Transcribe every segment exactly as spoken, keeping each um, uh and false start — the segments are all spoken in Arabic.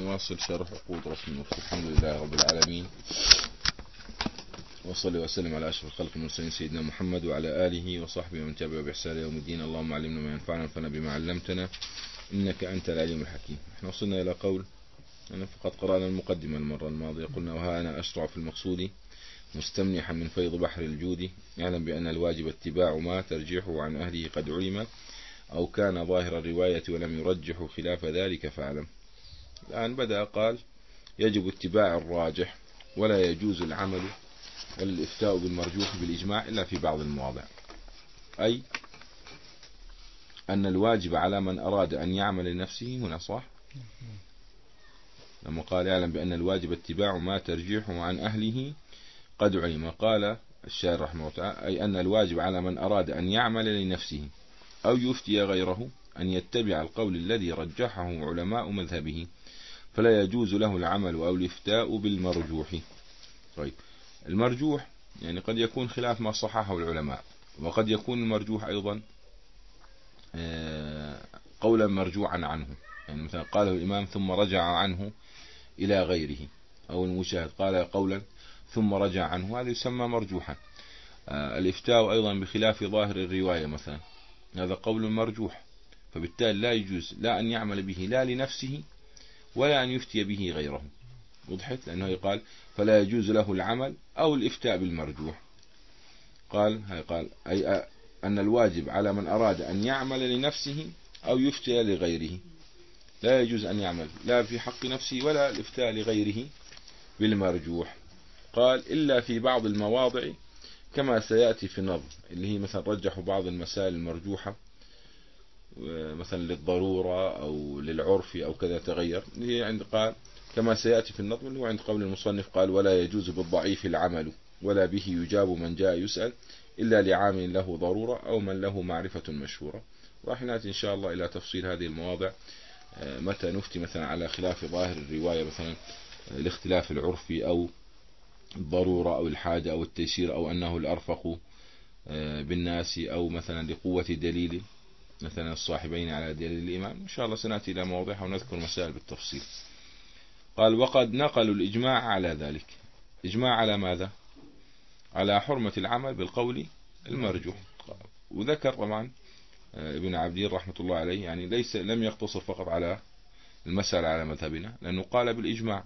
نواصل شرح عقود رسم المفتي. الحمد لله رب العالمين، وصلي وسلم على أشرف الخلق المرسلين سيدنا محمد وعلى آله وصحبه ومن تبعه بإحسان يوم الدين. اللهم علمنا ما ينفعنا وانفعنا بما علمتنا إنك أنت العليم الحكيم. احنا وصلنا إلى قول أنا فقط قرأنا المقدمة المرة الماضية، قلنا وها أنا أشرع في المقصود مستمنحا من فيض بحر الجود، يعلم بأن الواجب اتباع ما ترجيحه عن أهله قد علم، أو كان ظاهر الرواية ولم يرجح خلاف ذلك فاعلم. الآن بدأ قال يجب اتباع الراجح ولا يجوز العمل ولا الإفتاء بالمرجوح بالإجماع إلا في بعض المواضع، أي أن الواجب على من أراد أن يعمل لنفسه هنا صح لما قال يعلم بأن الواجب اتباع ما ترجيحه عن أهله قد علم. قال الشاعر رحمه الله تعالى أي أن الواجب على من أراد أن يعمل لنفسه أو يفتي غيره أن يتبع القول الذي رجحه علماء مذهبه، فلا يجوز له العمل أو الإفتاء بالمرجوح. طيب المرجوح يعني قد يكون خلاف ما صححه العلماء، وقد يكون المرجوح أيضا قولا مرجوعا عنه، يعني مثلا قاله الإمام ثم رجع عنه إلى غيره، أو المجتهد قال قولا ثم رجع عنه، هذا يسمى مرجوحا. الإفتاء أيضا بخلاف ظاهر الرواية مثلا هذا قول مرجوح، فبالتالي لا يجوز لا أن يعمل به لا لنفسه ولا أن يفتي به غيره. وضحت؟ لأنه يقال فلا يجوز له العمل أو الإفتاء بالمرجوح. قال هاي قال أي أن الواجب على من أراد أن يعمل لنفسه أو يفتي لغيره، لا يجوز أن يعمل لا في حق نفسه ولا الإفتاء لغيره بالمرجوح. قال إلا في بعض المواضع كما سيأتي في النظم، اللي هي مثلا رجحوا بعض المسائل المرجوحة مثلا للضرورة أو للعرف أو كذا تغير، اللي هي عند قال كما سيأتي في النظم اللي هو عند قول المصنف قال ولا يجوز بالضعيف العمل ولا به يجاب من جاء يسأل إلا لعامل له ضرورة أو من له معرفة مشهورة. راح نأتي إن شاء الله إلى تفصيل هذه المواضع، متى نفتي مثلا على خلاف ظاهر الرواية مثلا الاختلاف العرفي أو الضرورة أو الحاجة أو التيسير أو أنه الأرفق بالناس أو مثلا لقوة دليل مثلا الصاحبين على دليل الإمام. إن شاء الله سنأتي إلى مواضعها ونذكر مسائل بالتفصيل. قال وقد نقلوا الإجماع على ذلك. إجماع على ماذا؟ على حرمة العمل بالقول المرجوح. وذكر طبعا ابن عبدين رحمة الله عليه يعني ليس لم يقتصر فقط على المسألة على مذهبنا، لأنه قال بالإجماع.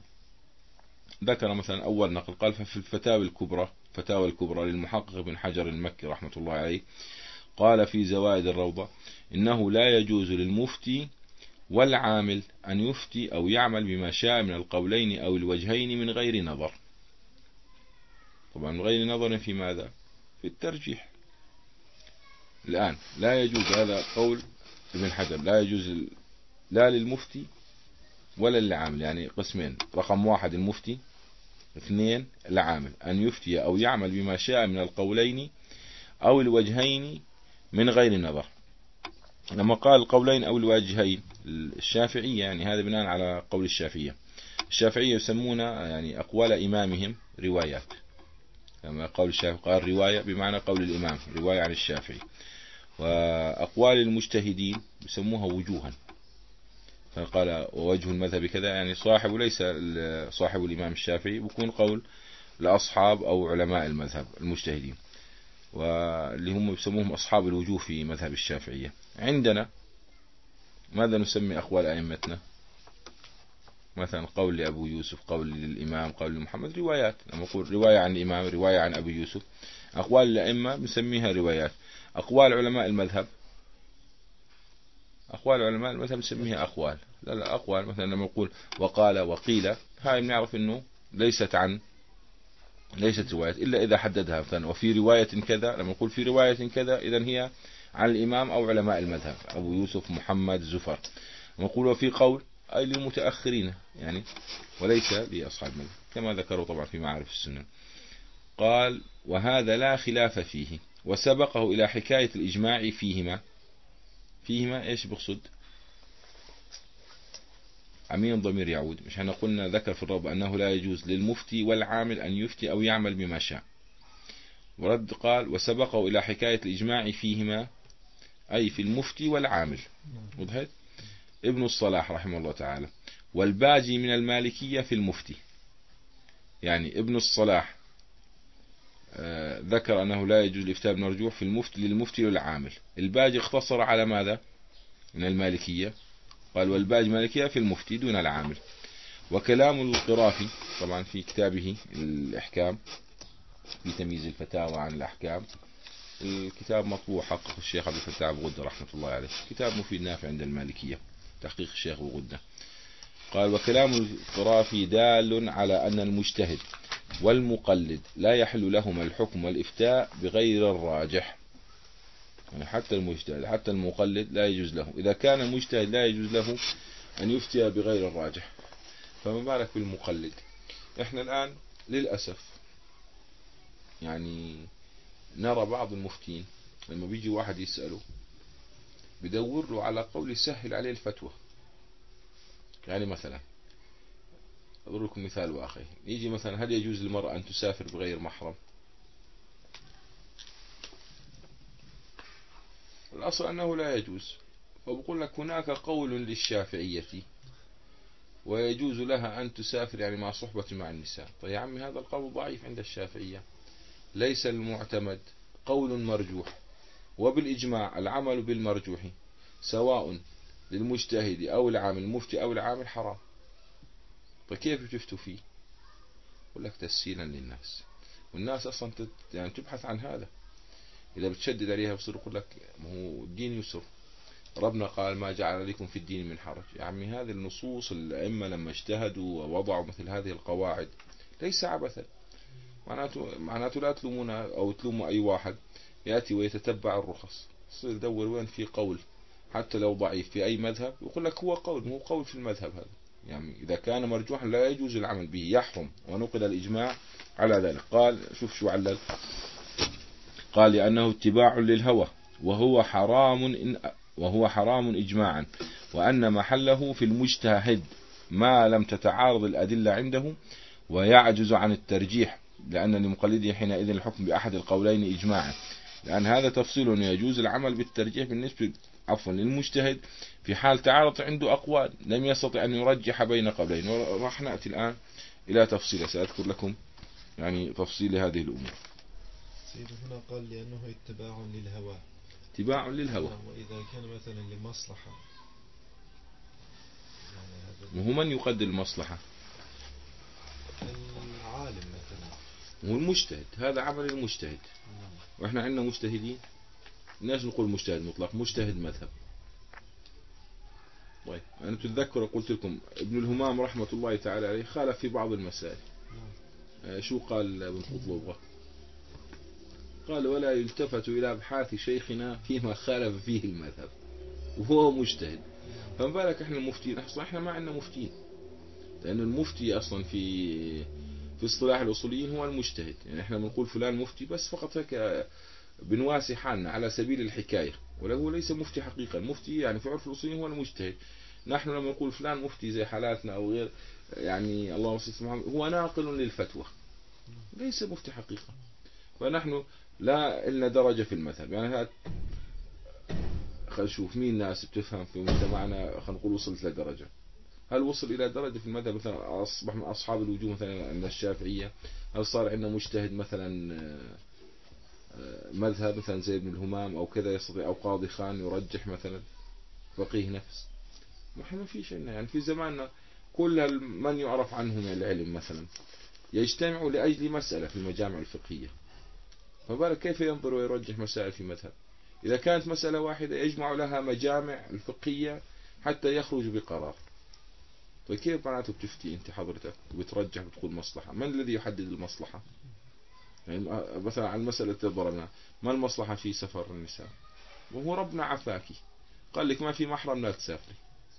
ذكر مثلا أول نقل قال ففي الفتاوى الكبرى فتاوى الكبرى للمحقق ابن حجر المكي رحمة الله عليه قال في زوائد الروضة إنه لا يجوز للمفتي والعامل أن يفتي أو يعمل بما شاء من القولين أو الوجهين من غير نظر. طبعا من غير نظر في ماذا؟ في الترجيح. الآن لا يجوز، هذا قول ابن حجر، لا يجوز لا للمفتي ولا للعامل، يعني قسمين، رقم واحد المفتي، اثنين العامل، أن يفتي أو يعمل بما شاء من القولين أو الوجهين من غير نظر. لما قال القولين أو الوجهين الشافعية يعني هذا بناء على قول الشافعية. الشافعية يسمون يعني أقوال إمامهم روايات، لما قول الشافعي قال رواية بمعنى قول الإمام رواية عن الشافعي. وأقوال المجتهدين يسموها وجوها، فقال ووجه المذهب كذا، يعني صاحب ليس صاحب الإمام الشافعي، بيكون قول لأصحاب أو علماء المذهب المجتهدين، واللي هم يسموهم أصحاب الوجوه في مذهب الشافعية. عندنا ماذا نسمي أقوال أئمتنا؟ مثلا قول لأبو يوسف، قول للإمام، قول لمحمد، روايات. لما نقول رواية عن الإمام، رواية عن أبي يوسف، أقوال الأئمة نسميها روايات. أقوال علماء المذهب، أقوال علماء المذهب نسميها أقوال. لا لا أقوال مثلا لما نقول وقال وقيل، هاي بنعرف إنه ليست عن ليست رواية إلا إذا حددها مثلا وفي رواية كذا. لما نقول في رواية كذا إذن هي عن الإمام أو علماء المذهب أبو يوسف محمد زفر. لما نقول وفي قول أي للمتأخرين يعني وليس لأصحاب المذهب، كما ذكروا طبعا في معارف السنن. قال وهذا لا خلاف فيه، وسبقه إلى حكاية الإجماع فيهما. فيهما إيش بقصد؟ عمين الضمير يعود، مش احنا قلنا ذكر في الرب أنه لا يجوز للمفتي والعامل أن يفتي أو يعمل بما شاء، ورد قال وسبقه إلى حكاية الإجماع فيهما أي في المفتي والعامل. وضحت؟ ابن الصلاح رحمه الله تعالى والباجي من المالكية في المفتي. يعني ابن الصلاح آه ذكر أنه لا يجوز الإفتاء بالمرجوح في المفتي للمفتي والعامل. الباجي اختصر على ماذا من المالكية؟ قال والباجي مالكية في المفتي دون العامل. وكلام القرافي طبعا في كتابه الإحكام في تمييز الفتاوى عن الأحكام، الكتاب مطبوع حقق الشيخ عبد الفتاح أبو غدة رحمة الله عليه، كتاب مفيد نافع عند المالكية تحقيق الشيخ أبو غدة. قال وكلام القرافي دال على أن المجتهد والمقلد لا يحل لهما الحكم والإفتاء بغير الراجح. يعني حتى المجتهد حتى المقلد لا يجوز له، إذا كان المجتهد لا يجوز له أن يفتي بغير الراجح، فما بالك بالمقلد. احنا الآن للأسف يعني نرى بعض المفتين لما بيجي واحد يسأله بدور له على قول يسهل عليه الفتوى. يعني مثلا أضرب لكم مثال واقعي، يجي مثلا هل يجوز للمرأة أن تسافر بغير محرم؟ الأصل أنه لا يجوز، فبقول لك هناك قول للشافعية ويجوز لها أن تسافر يعني مع صحبة مع النساء. طيب يا عمي هذا القول ضعيف عند الشافعية، ليس المعتمد قول مرجوح، وبالإجماع العمل بالمرجوح سواء للمجتهد أو العامل المفتي أو العامل حرام. فكيف بتفتوا فيه؟ يقول لك تسهيلا للناس، والناس أصلا يعني تبحث عن هذا. إذا بتشدد عليها بصير يقول لك ما هو الدين يسر، ربنا قال ما جعل لكم في الدين من حرج. يا عمي هذه النصوص الأئمة لما اجتهدوا ووضعوا مثل هذه القواعد ليس عبثا. معناته معناته لا تلومونا أو تلوموا أي واحد يأتي ويتتبع الرخص، يصير يدور وين في قول حتى لو ضعيف في أي مذهب، يقول لك هو قول هو قول في المذهب هذا. يعني إذا كان مرجوحا لا يجوز العمل به، يحرم، ونقل الإجماع على ذلك. قال شوف شو علل، قال لأنه اتباع للهوى وهو حرام إن وهو حرام إجماعا، وأن محله في المجتهد ما لم تتعارض الأدلة عنده ويعجز عن الترجيح، لأن لمقلده حينئذ الحكم بأحد القولين إجماعا، لأن هذا تفصيل يجوز العمل بالترجيح بالنسبة عفوا للمجتهد في حال تعارض عنده أقوال لم يستطع أن يرجح بين قولين. وراح نأتي الآن إلى تفصيل، سأذكر لكم يعني تفصيل هذه الأمور. سيد هنا قال لأنه اتباع للهوى، اتباع للهوى، وإذا كان مثلا لمصلحة يعني وهو من يقدر المصلحة؟ العالم مثلا، هو المجتهد، هذا عمل المجتهد. وإحنا عندنا مجتهدين، الناس نقول مجتهد مطلق، مجتهد مذهب. طيب أنا تتذكر قلت لكم ابن الهمام رحمة الله تعالى عليه خالف في بعض المسائل. شو قال ابن قطلوبة؟ قال ولا يلتفت إلى أبحاث شيخنا فيما خالف فيه المذهب، وهو مجتهد. فما بالك احنا المفتين؟ اصلا احنا ما عندنا مفتين، لأن المفتي أصلا في في اصطلاح الأصوليين هو المجتهد. يعني احنا بنقول فلان مفتي بس فقط هيك بنواسي حالنا على سبيل الحكاية، وله ليس مفتي حقيقة. المفتي يعني في عرف الأصوليين هو المجتهد. نحن لما نقول فلان مفتي زي حالاتنا أو غير، يعني الله سبحانه هو ناقل للفتوى ليس مفتي حقيقة. فنحن لا لنا درجة في المذهب. يعني هات خلينا نشوف مين الناس بتفهم في مجتمعنا، خلينا نقول وصلت لدرجة، هل وصل إلى درجة في المذهب مثلا أصبح من أصحاب الوجوه مثلا عند الشافعية؟ هل صار عندنا مجتهد مثلا مذهب مثلا زي ابن الهمام أو كذا يستطيع، أو قاضي خان يرجح مثلا فقيه نفس؟ ما فيش عندنا. يعني في زماننا كل من يعرف عنه من العلم مثلا يجتمعوا لأجل مسألة في المجامع الفقهية، فبالك كيف ينظر ويرجح مسائل في مذهب؟ إذا كانت مسألة واحدة يجمع لها مجامع الفقهية حتى يخرج بقرار. فكيف معناته بتفتي أنت حضرتك وبترجح بتقول مصلحة؟ من الذي يحدد المصلحة؟ يعني مثلا على المسألة اللي ضربنا، ما المصلحة في سفر النساء؟ وهو ربنا عفاكي قال لك ما في محرم لا تسافري.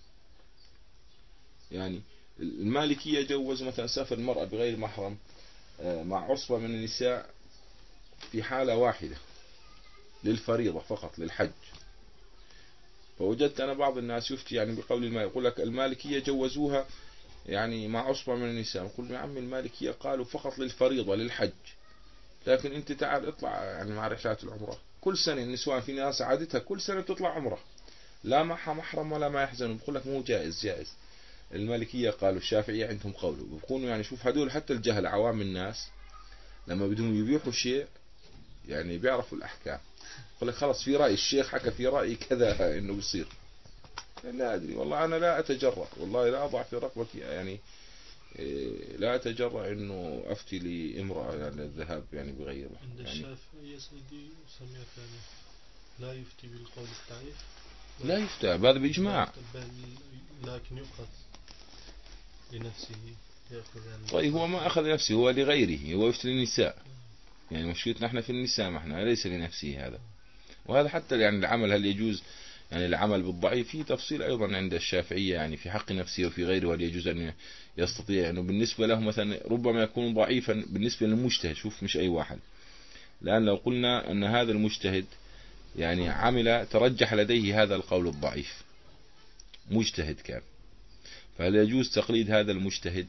يعني المالكية جوز مثلا سفر المرأة بغير محرم مع عصبة من النساء في حالة واحدة للفريضة فقط للحج. فوجدت أنا بعض الناس يفتي يعني بقول المال، يقول لك المالكية جوزوها يعني مع عصبة من النساء. يقول يا عم المالكية قالوا فقط للفريضة للحج، لكن انت تعال اطلع يعني مع رحلات العمرة كل سنة. النسوان في ناس عادتها كل سنة تطلع عمرة لا معها محرم ولا ما يحزنون، بقول لك مو جائز جائز. المالكية قالوا الشافعية عندهم قول، بيكونوا يعني شوف هدول حتى الجهل عوام الناس لما بدهم يبيحوا شيء يعني بيعرفوا الأحكام، يقول لك خلاص في رأي الشيخ حكى في رأي كذا إنه بيصير. لا أدري والله، أنا لا أتجرأ، والله لا أضع في رقبتي يعني لا أتجرأ إنه أفتي لامرأة يعني الذهاب يعني بغيره. عند يعني الشافعي يا سيدي سمعت يعني لا يفتي بالقول الضعيف، لا يفتى هذا بإجماع. لكن يؤخذ لنفسه، يأخذ يعني. طيب هو ما أخذ لنفسه، هو لغيره، هو يفتي للنساء. يعني مشكلتنا احنا في النساء، ما احنا ليس لنفسه هذا. وهذا حتى يعني العمل هل يجوز يعني العمل بالضعيف فيه تفصيل أيضا عند الشافعية، يعني في حق نفسه وفي غيره هل يجوز أن يستطيع أنه بالنسبة له مثلا ربما يكون ضعيفا بالنسبة للمجتهد، شوف مش أي واحد. لأن لو قلنا أن هذا المجتهد يعني عمل ترجح لديه هذا القول الضعيف، مجتهد كان، فهل يجوز تقليد هذا المجتهد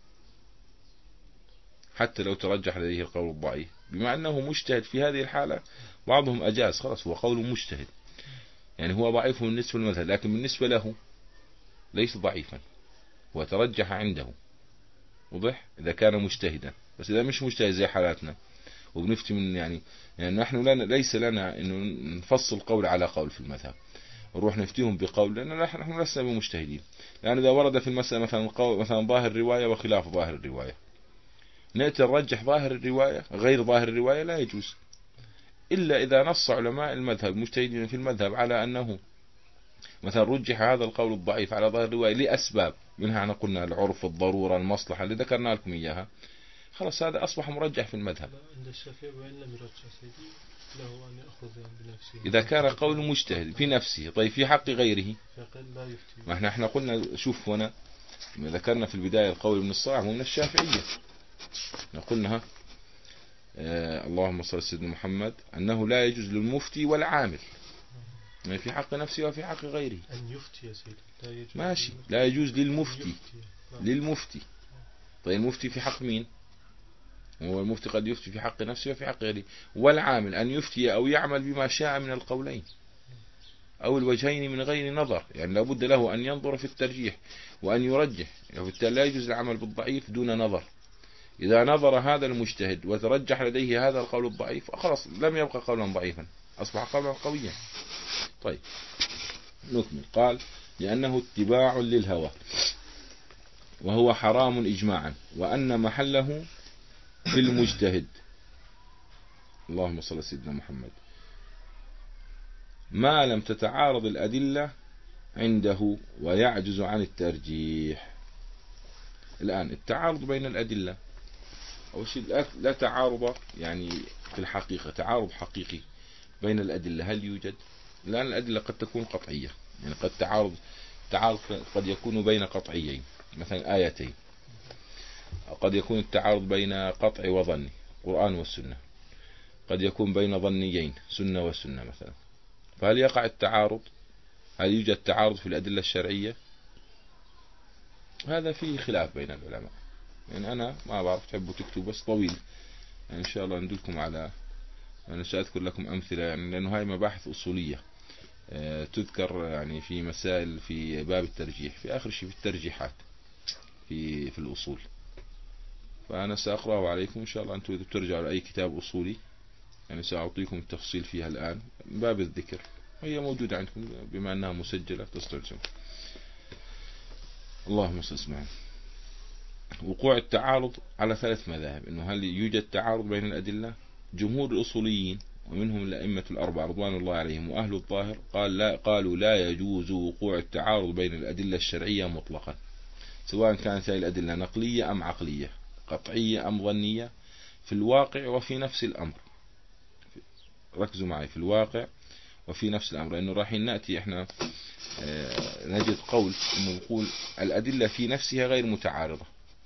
حتى لو ترجح لديه القول الضعيف؟ بما أنه مجتهد في هذه الحالة بعضهم أجاز، خلاص هو قول مجتهد، يعني هو ضعيف بالنسبة للمذهب لكن بالنسبة له ليس ضعيفا، هو ترجح عنده، وضح إذا كان مجتهدا. بس إذا مش مجتهد زي حالاتنا وبنفتي من يعني يعني نحن لنا ليس لنا إنه نفصل قول على قول في المذهب، نروح نفتيهم بقول، لأن نحن لسنا بمجتهدين. لأن إذا ورد في المسألة مثلا قول مثلا ظاهر الرواية وخلاف ظاهر الرواية، نأتي نرجح ظاهر الرواية غير ظاهر الرواية، لا يجوز إلا إذا نص علماء المذهب مجتهدين في المذهب على أنه مثلا رجح هذا القول الضعيف على ظاهر الرواية لأسباب، منها أنا قلنا العرف، الضرورة، المصلحة اللي ذكرنا لكم إياها، خلاص هذا أصبح مرجح في المذهب. عند الشافعي وإن لم يرجح سيدي له أن يأخذ بنفسه إذا كان قول مجتهد في نفسه. طيب في حق غيره فقال لا يفتي. ما احنا احنا قلنا شوف هنا ذكرنا في البداية القول من الصلاح ومن الشافعية، قلنا آه اللهم صل على سيدنا محمد أنه لا يجوز للمفتي والعامل يعني في حق نفسه وفي حق غيره. أن يفتي يا سيدي لا يجوز، ماشي، لا يجوز للمفتي للمفتي. طيب المفتي في حق مين؟ هو المفتي قد يفتي في حق نفسه وفي حق غيره. والعامل أن يفتي أو يعمل بما شاء من القولين أو الوجهين من غير نظر، يعني لابد له أن ينظر في الترجيح وأن يرجح، وبالتالي لا يجوز العمل بالضعيف دون نظر. إذا نظر هذا المجتهد وترجح لديه هذا القول الضعيف خلاص لم يبقى قولا ضعيفا، أصبح قولا قويا. طيب نكمل. قال لأنه اتباع للهوى وهو حرام إجماعا، وأن محله في المجتهد، اللهم صل على سيدنا محمد، ما لم تتعارض الأدلة عنده ويعجز عن الترجيح. الآن التعارض بين الأدلة أو شيء لا تعارض يعني في الحقيقة، تعارض حقيقي بين الأدلة هل يوجد؟ لأن الأدلة قد تكون قطعية، يعني قد تعارض تعارض قد يكون بين قطعيين مثلا آيتين، قد يكون التعارض بين قطع وظن قرآن والسنة، قد يكون بين ظنيين سنة والسنة مثلا. فهل يقع التعارض؟ هل يوجد تعارض في الأدلة الشرعية؟ هذا فيه خلاف بين العلماء، يعني أنا ما بعرف تحبوا تكتبوا بس طويل يعني إن شاء الله ندلكم على، أنا سأذكر لكم أمثلة يعني لأنه هاي مباحث أصولية تذكر يعني في مسائل في باب الترجيح في آخر شيء في الترجيحات في في الأصول. فأنا سأقرأه عليكم إن شاء الله، أنتم إذا بترجعوا لأي كتاب أصولي يعني سأعطيكم التفصيل فيها الآن من باب الذكر، وهي موجودة عندكم بما أنها مسجلة تستلزم. اللهم صل وسلم. وقوع التعارض على ثلاث مذاهب، إنه هل يوجد تعارض بين الأدلة؟ جمهور الأصوليين ومنهم الأئمة الأربعة رضوان الله عليهم وأهل الظاهر قال لا قالوا لا يجوز وقوع التعارض بين الأدلة الشرعية مطلقا، سواء كانت هذه الأدلة نقلية أم عقلية، قطعية أم ظنية، في الواقع وفي نفس الأمر. ركزوا معي، في الواقع وفي نفس الأمر، لأنه راح نأتي إحنا اه نجد قول إنه نقول الأدلة في نفسها غير متعارضة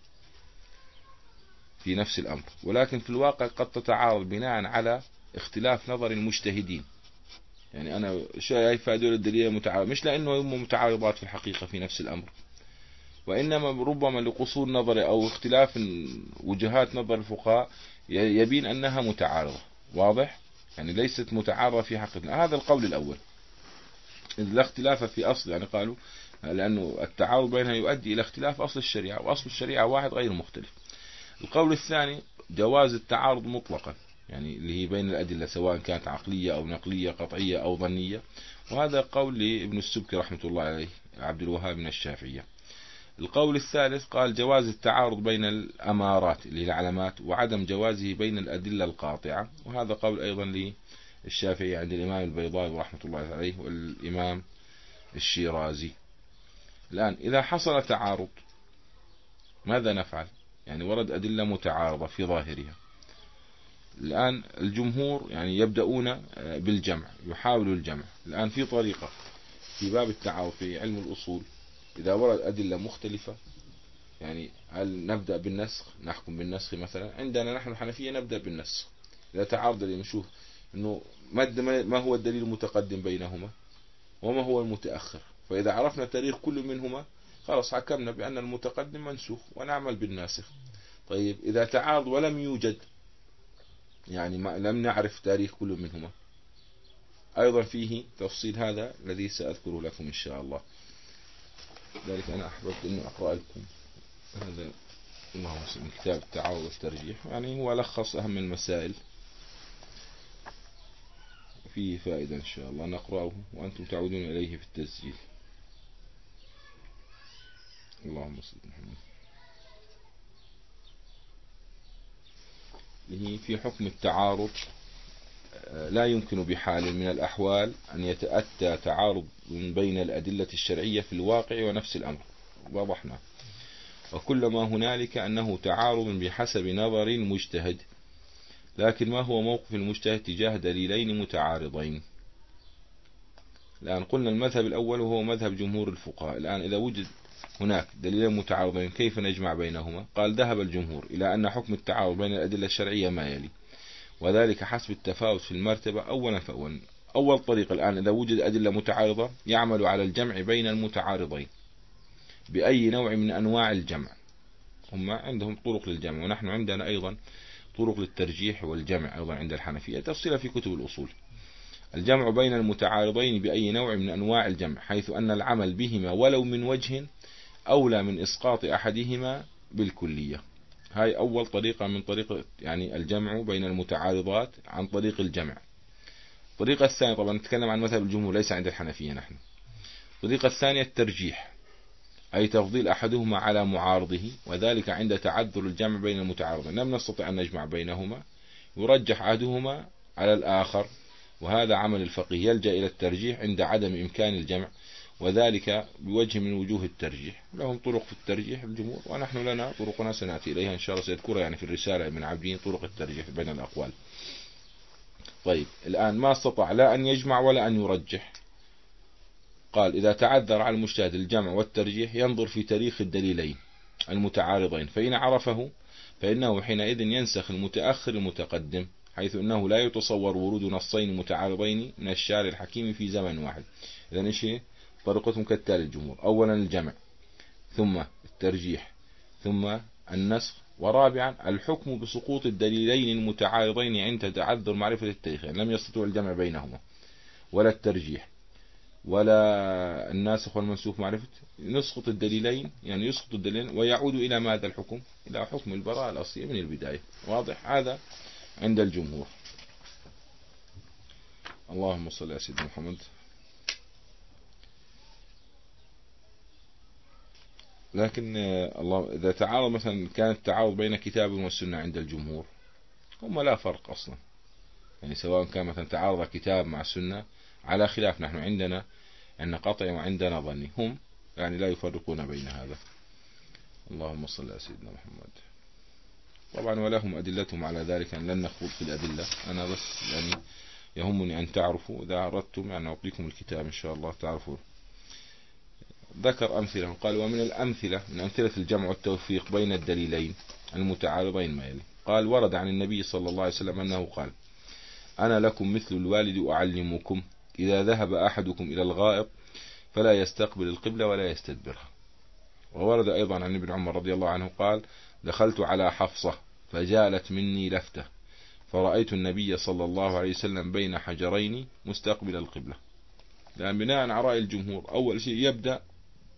في نفس الأمر، ولكن في الواقع قد تتعارض بناء على اختلاف نظر المجتهدين. يعني أنا شايف هذول الدليل متعارض مش لأنه هم متعارضات في الحقيقة في نفس الأمر، وإنما ربما لقصور نظر أو اختلاف وجهات نظر الفقهاء يبين أنها متعارضة. واضح؟ يعني ليست متعارضة في حقيقة. هذا القول الأول إذ لا اختلاف في أصل، يعني قالوا لأنه التعارض بينها يؤدي إلى اختلاف أصل الشريعة، وأصل الشريعة واحد غير مختلف. القول الثاني جواز التعارض مطلقا، يعني اللي هي بين الأدلة سواء كانت عقلية أو نقلية قطعية أو ظنية، وهذا قول لابن السبكي رحمة الله عليه عبد الوهاب من الشافعية. القول الثالث قال جواز التعارض بين الأمارات اللي هي العلامات، وعدم جوازه بين الأدلة القاطعة، وهذا قول أيضا للشافعي عند الإمام البيضاوي رحمة الله عليه والإمام الشيرازي. الآن إذا حصل تعارض ماذا نفعل؟ يعني ورد أدلة متعارضة في ظاهرها. الآن الجمهور يعني يبدأون بالجمع، يحاولوا الجمع. الآن في طريقة في باب التعارض في علم الأصول، إذا ورد أدلة مختلفة، يعني هل نبدأ بالنسخ، نحكم بالنسخ مثلا؟ عندنا نحن الحنفية نبدأ بالنسخ. إذا تعارض نشوف إنه ما هو الدليل المتقدم بينهما وما هو المتأخر، فإذا عرفنا تاريخ كل منهما خلاص حكمنا بأن المتقدم منسوخ ونعمل بالناسخ. طيب إذا تعارض ولم يوجد، يعني ما لم نعرف تاريخ كل منهما، أيضا فيه تفصيل هذا الذي سأذكره لكم إن شاء الله. ذلك أنا أحببت أن أقرأ لكم هذا اللهم من كتاب التعارض والترجيح، يعني هو لخص أهم المسائل، فيه فائدة إن شاء الله نقرأه وأنتم تعودون إليه في التسجيل. اللهم صل على محمد. اللي في حكم التعارض لا يمكن بحال من الأحوال أن يتأتى تعارض بين الأدلة الشرعية في الواقع ونفس الأمر، وضحنا. وكل ما هنالك أنه تعارض بحسب نظر المجتهد، لكن ما هو موقف المجتهد تجاه دليلين متعارضين؟ الآن قلنا المذهب الأول وهو مذهب جمهور الفقهاء. الآن إذا وجد هناك دليلين متعارضين كيف نجمع بينهما؟ قال ذهب الجمهور إلى أن حكم التعارض بين الأدلة الشرعية ما يلي، وذلك حسب التفاوت في المرتبة أولا فأولا. أول طريق الآن إذا وجد أدلة متعارضة يعمل على الجمع بين المتعارضين بأي نوع من أنواع الجمع. هم عندهم طرق للجمع، ونحن عندنا أيضا طرق للترجيح والجمع أيضا عند الحنفية، تفصيل في كتب الأصول. الجمع بين المتعارضين بأي نوع من أنواع الجمع، حيث أن العمل بهما ولو من وجه أولى من إسقاط أحدهما بالكلية. هاي أول طريقة من طريقة يعني الجمع بين المتعارضات عن طريق الجمع. الطريقة الثانية طبعا نتكلم عن مذهب الجمهور ليس عند الحنفية نحن. الطريقة الثانية الترجيح، أي تفضيل أحدهما على معارضه، وذلك عند تعذر الجمع بين المتعارضين، لم نستطع أن نجمع بينهما يرجح أحدهما على الآخر، وهذا عمل الفقيه يلجأ إلى الترجيح عند عدم إمكان الجمع، وذلك بوجه من وجوه الترجيح. لهم طرق في الترجيح الجمهور، ونحن لنا طرقنا سنأتي إليها إن شاء الله، سيذكرها يعني في الرسالة من عابدين طرق الترجيح بين الأقوال. طيب الآن ما استطاع لا أن يجمع ولا أن يرجح، قال إذا تعذر على المجتهد الجمع والترجيح ينظر في تاريخ الدليلين المتعارضين، فإن عرفه فإنه حينئذ ينسخ المتأخر المتقدم، حيث أنه لا يتصور ورود نصين متعارضين من الشارع الحكيم في زمن واحد. إذن إيش طريقتهم كالتالي الجمهور: أولا الجمع، ثم الترجيح، ثم النسخ، ورابعا الحكم بسقوط الدليلين المتعارضين عند تعذر معرفة التاريخ، يعني لم يستطيع الجمع بينهما ولا الترجيح ولا الناسخ والمنسوخ معرفة، نسقط الدليلين، يعني يسقط الدليلين ويعود إلى ماذا الحكم؟ إلى حكم البراءة الأصلية من البداية. واضح هذا عند الجمهور. اللهم صل على سيدنا محمد. لكن الله إذا تعارض مثلا كان التعارض بين كتاب والسنة عند الجمهور هم لا فرق أصلا، يعني سواء كان مثلا تعارض كتاب مع السنة على خلاف، نحن عندنا أن قطعي وعندنا ظني، هم يعني لا يفرقون بين هذا. اللهم صل على سيدنا محمد. طبعا ولهم أدلتهم على ذلك، أن لن نخوض في الأدلة، أنا بس يعني يهمني أن تعرفوا إذا أردتم يعني أعطيكم الكتاب إن شاء الله تعرفوا. ذكر أمثلة، قال ومن الأمثلة من أمثلة الجمع والتوفيق بين الدليلين المتعارضين ما يلي. قال ورد عن النبي صلى الله عليه وسلم أنه قال: أنا لكم مثل الوالد أعلمكم، إذا ذهب أحدكم إلى الغائط فلا يستقبل القبلة ولا يستدبرها. وورد أيضا عن ابن عمر رضي الله عنه قال: دخلت على حفصة فجالت مني لفتة فرأيت النبي صلى الله عليه وسلم بين حجرين مستقبل القبلة. لأن بناء على رأي الجمهور أول شيء يبدأ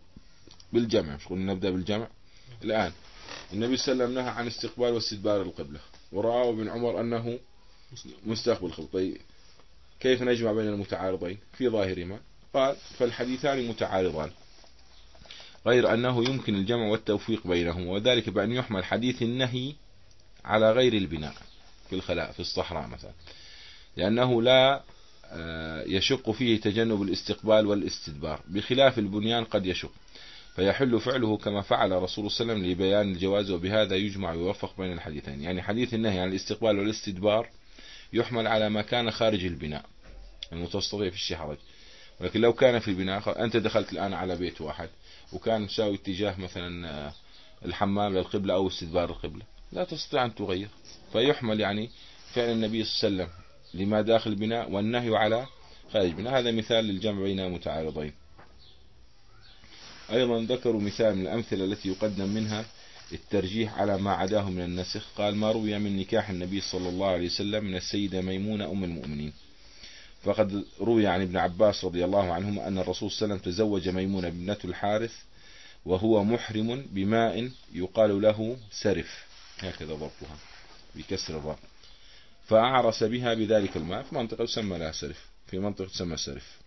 بالجمع، مش قلنا نبدأ بالجمع. الآن النبي صلى الله عليه وسلم نهى عن استقبال واستدبار القبلة، ورأى ابن عمر أنه مستقبل القبلة. طيب كيف نجمع بين المتعارضين في ظاهرهما؟ قال فالحديثان متعارضان، غير أنه يمكن الجمع والتوفيق بينهما، وذلك بأن يحمل حديث النهي على غير البناء في الخلاء في الصحراء مثلا، لأنه لا يشق فيه تجنب الاستقبال والاستدبار، بخلاف البنيان قد يشق، فيحل فعله كما فعل رسول صلى الله عليه وسلم لبيان الجواز، وبهذا يجمع ويوفق بين الحديثين. يعني حديث النهي عن الاستقبال والاستدبار يحمل على ما كان خارج البناء المتوسطية في الشيء حرج، ولكن لو كان في البناء، أنت دخلت الآن على بيت واحد وكان مساوي اتجاه مثلا الحمام للقبلة أو استدبار القبلة، لا تستطيع أن تغير، فيحمل يعني فعل النبي صلى الله عليه وسلم لما داخل البناء والنهي على خارج البناء. هذا مثال للجمع بين متعارضين. أيضا ذكروا مثال من الأمثلة التي يقدم منها الترجيح على ما عداه من النسخ. قال ما روي من نكاح النبي صلى الله عليه وسلم من السيدة ميمونة أم المؤمنين، فقد روي عن ابن عباس رضي الله عنهما أن الرسول صلى الله عليه وسلم تزوج ميمونة ابنة الحارث وهو محرم بماء يقال له سرف، هكذا ضبطها بكسر الراء، فأعرس بها بذلك الماء في منطقة تسمى لها سرف، في منطقة تسمى سرف.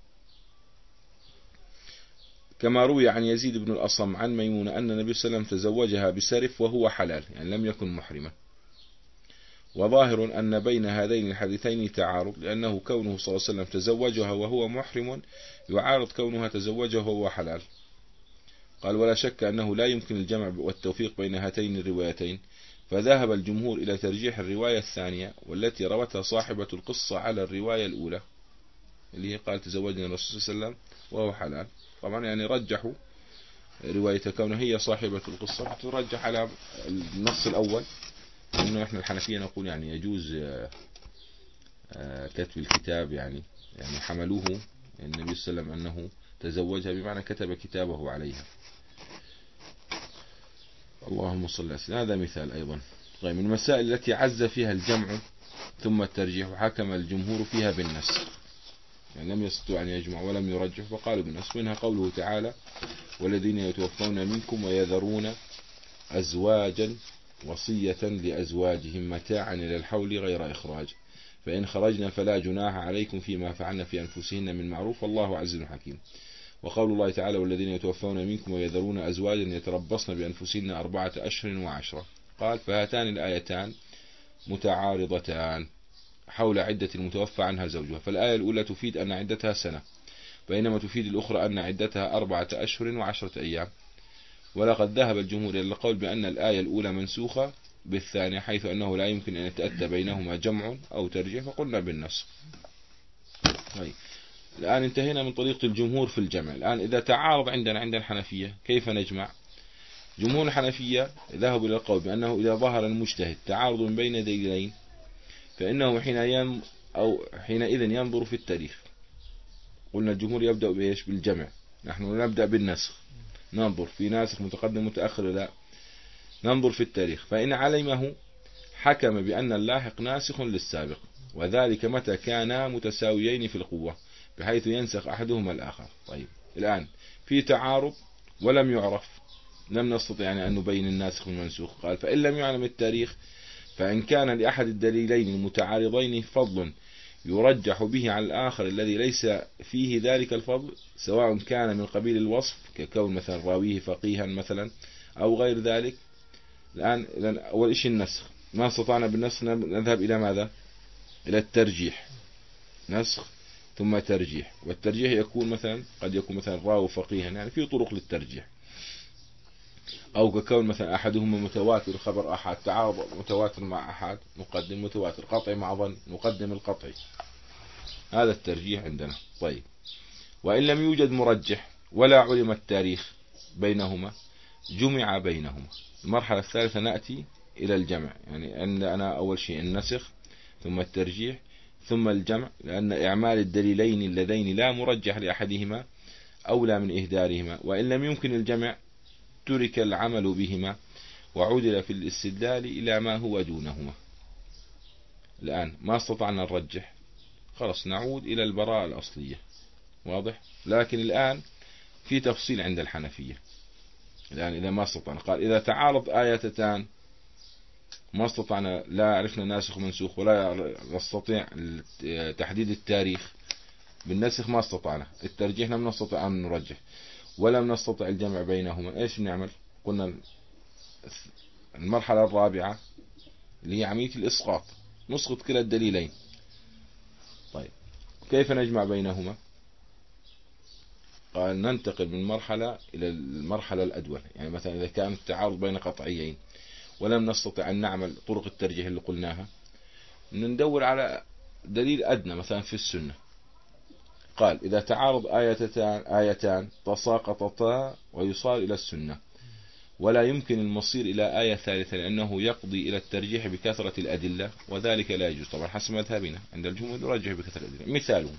كما روي عن يزيد بن الأصم عن ميمونة أن النبي صلى الله عليه وسلم تزوجها بسرف وهو حلال، يعني لم يكن محرما. وظاهر أن بين هذين الحديثين تعارض، لأنه كونه صلى الله عليه وسلم تزوجها وهو محرم يعارض كونها تزوجها وهو حلال. قال ولا شك أنه لا يمكن الجمع والتوفيق بين هاتين الروايتين، فذهب الجمهور إلى ترجيح الرواية الثانية والتي روتها صاحبة القصة على الرواية الأولى اللي هي قال تزوجنا الرسول صلى الله عليه وسلم وهو حلال. طبعا يعني رجحوا رواية كونها هي صاحبة القصة، ترجح على النص الأول، إنه إحنا الحنفية نقول يعني يجوز كتب الكتاب، يعني يعني حملوه النبي صلى الله عليه وسلم أنه تزوجها بمعنى كتب كتابه عليها. اللهم صل على سيدنا. هذا مثال أيضا. طيب من المسائل التي عز فيها الجمع ثم الترجيح وحكم الجمهور فيها بالنسخ، يعني لم يستطيعوا أن يجمع ولم يرجح فقالوا بالنسخ، منها قوله تعالى والذين يتوفون منكم ويذرون أزواجا وصية لأزواجهم متاعا إلى الحول غير إخراج، فإن خرجنا فلا جناح عليكم فيما فعلنا في أنفسهن من معروف والله عزيز حكيم. وقول الله تعالى والذين يتوفون منكم ويذرون أزواجا يتربصن بأنفسهن أربعة أشهر وعشرة. قال فهاتان الآيتان متعارضتان حول عدة المتوفى عنها زوجها، فالآية الأولى تفيد أن عدتها سنة، بينما تفيد الأخرى أن عدتها أربعة أشهر وعشرة أيام. ولقد ذهب الجمهور إلى القول بأن الآية الأولى منسوخة بالثانية، حيث أنه لا يمكن أن يتأتى بينهما جمع أو ترجيح، فقلنا بالنص. طيب الآن انتهينا من طريقة الجمهور في الجمع. الآن إذا تعارض عندنا عند الحنفية كيف نجمع؟ جمهور الحنفية ذهبوا إلى القول بأنه إذا ظهر المجتهد تعارض بين دليلين فإنه حين ين أو حينئذ ينظر في التاريخ. قلنا الجمهور يبدأ بإيش؟ بالجمع، نحن نبدأ بالنسخ، ننظر في ناسخ متقدم متأخر، لا ننظر في التاريخ، فإن علمه حكم بأن اللاحق ناسخ للسابق، وذلك متى كانا متساويين في القوة بحيث ينسخ أحدهما الآخر. طيب الآن في تعارض ولم يعرف، لم نستطيع يعني أن نبين الناسخ والمنسوخ. قال فإن لم يعلم التاريخ فإن كان لأحد الدليلين المتعارضين فضل يرجح به على الآخر الذي ليس فيه ذلك الفضل، سواء كان من قبيل الوصف ككون مثلا راويه فقيها مثلا أو غير ذلك. الآن أول شيء النسخ، ما استطعنا بالنسخ نذهب إلى ماذا؟ إلى الترجيح، نسخ ثم ترجيح. والترجيح يكون مثلا قد يكون مثلا راو فقيها، يعني في طرق للترجيح، أو ككون مثلا أحدهما متواتر خبر أحد، تعارض متواتر مع أحد نقدم متواتر، قطعي مع ظن نقدم القطعي، هذا الترجيح عندنا. طيب وإن لم يوجد مرجح ولا علم التاريخ بينهما جمع بينهما. المرحلة الثالثة نأتي إلى الجمع، يعني أن أنا أول شيء النسخ ثم الترجيح ثم الجمع، لأن إعمال الدليلين اللذين لا مرجح لأحدهما أولى من إهدارهما، وإن لم يمكن الجمع ترك العمل بهما وعدل في الاستدلال إلى ما هو دونهما. الآن ما استطعنا نرجح، خلاص نعود إلى البراءة الأصلية، واضح؟ لكن الآن في تفصيل عند الحنفية، يعني إذا ما استطعنا. قال إذا تعارض آيتان ما استطعنا، لا عرفنا ناسخ ومنسوخ ولا نستطيع تحديد التاريخ بالنسخ، ما استطعنا الترجيح، لم نستطع أن نرجح ولم نستطع الجمع بينهما. إيش نعمل؟ قلنا المرحلة الرابعة اللي هي عملية الإسقاط، نسقط كلا الدليلين. طيب كيف نجمع بينهما؟ قال ننتقل من مرحلة إلى المرحلة الأدول. يعني مثلا إذا كان التعارض بين قطعيين ولم نستطع أن نعمل طرق الترجيح اللي قلناها، ندور على دليل أدنى مثلا في السنة. قال إذا تعارض آيتان, آيتان تساقطتا ويصار إلى السنة، ولا يمكن المصير إلى آية ثالثة لأنه يقضي إلى الترجيح بكثرة الأدلة، وذلك لا يجوز. طبعا حسب مذهبنا عند الجمهور يرجح بكثرة الأدلة. مثاله